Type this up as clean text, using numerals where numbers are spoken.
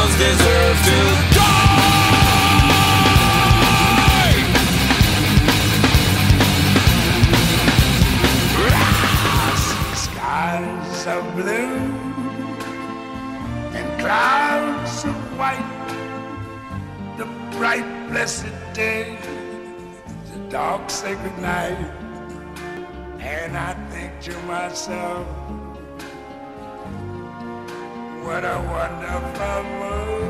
criminals deserve to die. Skies of blue and clouds of white, the bright blessed day, the dark sacred night. And I think to myself, what a wonderful world.